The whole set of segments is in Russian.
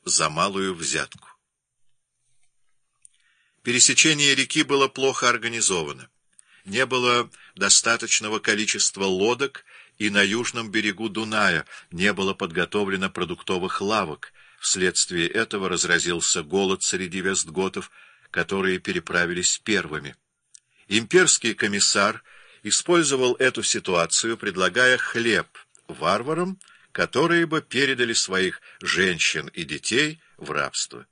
за малую взятку. Пересечение реки было плохо организовано. Не было достаточного количества лодок, и на южном берегу Дуная не было подготовлено продуктовых лавок. Вследствие этого разразился голод среди вестготов, которые переправились первыми. Имперский комиссар использовал эту ситуацию, предлагая хлеб варварам, которые бы передали своих женщин и детей в рабство.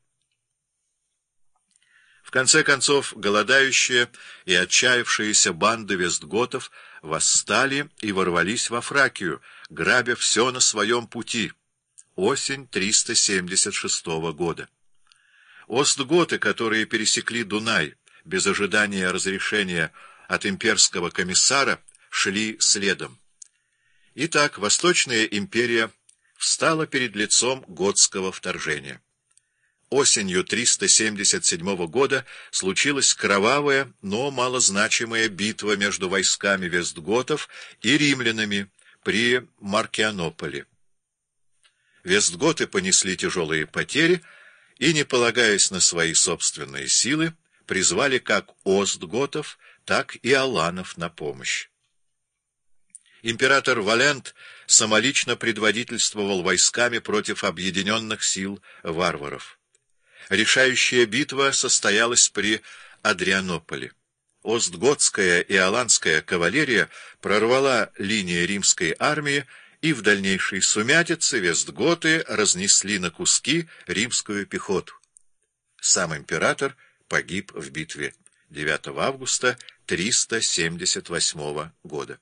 В конце концов, голодающие и отчаявшиеся банды вестготов восстали и ворвались во Фракию, грабя все на своем пути. Осень 376 года. Остготы, которые пересекли Дунай без ожидания разрешения от имперского комиссара, шли следом. Итак, Восточная империя встала перед лицом готского вторжения. Осенью 377 года случилась кровавая, но малозначимая битва между войсками вестготов и римлянами при Маркианополе. Вестготы понесли тяжелые потери и, не полагаясь на свои собственные силы, призвали как остготов, так и аланов на помощь. Император Валент самолично предводительствовал войсками против объединенных сил варваров. Решающая битва состоялась при Адрианополе. Остготская и аланская кавалерия прорвала линии римской армии, и в дальнейшей сумятице вестготы разнесли на куски римскую пехоту. Сам император погиб в битве 9 августа 378 года.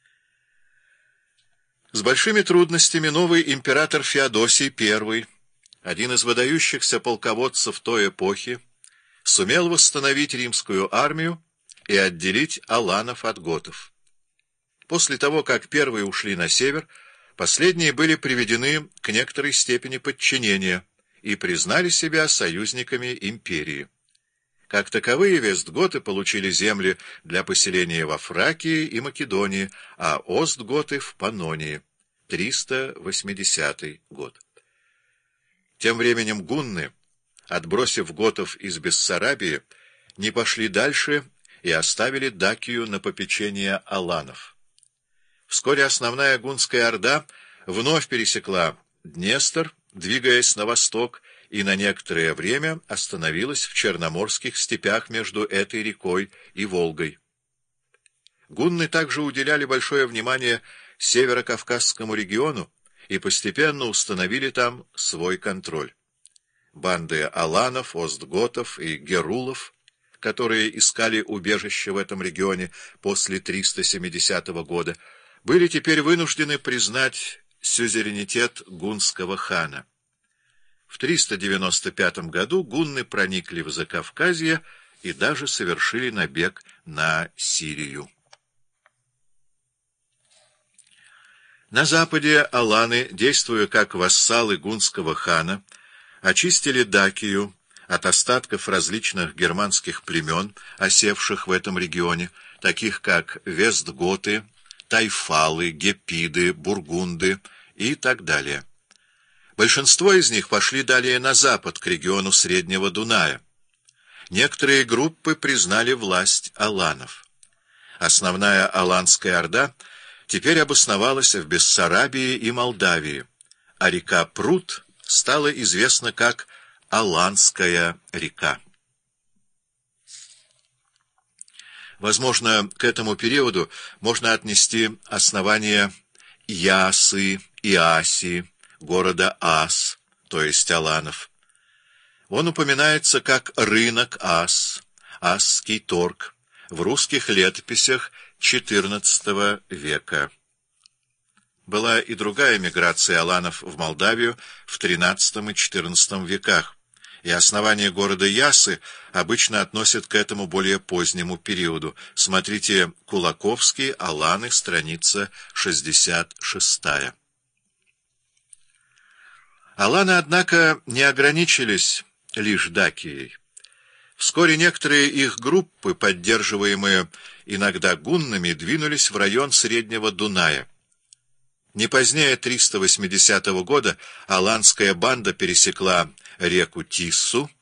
С большими трудностями новый император Феодосий I, один из выдающихся полководцев той эпохи, сумел восстановить римскую армию и отделить аланов от готов. После того, как первые ушли на север, последние были приведены к некоторой степени подчинения и признали себя союзниками империи. Как таковые, вестготы получили земли для поселения во Фракии и Македонии, а остготы — в Паннонии. 380 год. Тем временем гунны, отбросив готов из Бессарабии, не пошли дальше и оставили Дакию на попечение аланов. Вскоре основная гунская орда вновь пересекла Днестр, двигаясь на восток, и на некоторое время остановилась в Черноморских степях между этой рекой и Волгой. Гунны также уделяли большое внимание северокавказскому региону и постепенно установили там свой контроль. Банды аланов, остготов и герулов, которые искали убежище в этом регионе после 370 года, были теперь вынуждены признать сюзеренитет гунского хана. В 395 году гунны проникли в Закавказье и даже совершили набег на Сирию. На западе аланы, действуя как вассалы гунского хана, очистили Дакию от остатков различных германских племен, осевших в этом регионе, таких как вестготы, тайфалы, гепиды, бургунды и так далее. Большинство из них пошли далее на запад, к региону Среднего Дуная. Некоторые группы признали власть аланов. Основная аланская орда теперь обосновалась в Бессарабии и Молдавии, а река Прут стала известна как Аланская река. Возможно, к этому периоду можно отнести основание Ясы и Асии, города Ас, то есть аланов. Он упоминается как рынок Ас, Асский торг, в русских летописях XIV века. Была и другая миграция аланов в Молдавию в XIII и XIV веках, и основание города Ясы обычно относят к этому более позднему периоду. Смотрите Кулаковский, Аланы, страница 66. Аланы, однако, не ограничились лишь Дакией. Вскоре некоторые их группы, поддерживаемые иногда гуннами, двинулись в район Среднего Дуная. Не позднее 380 года аланская банда пересекла реку Тиссу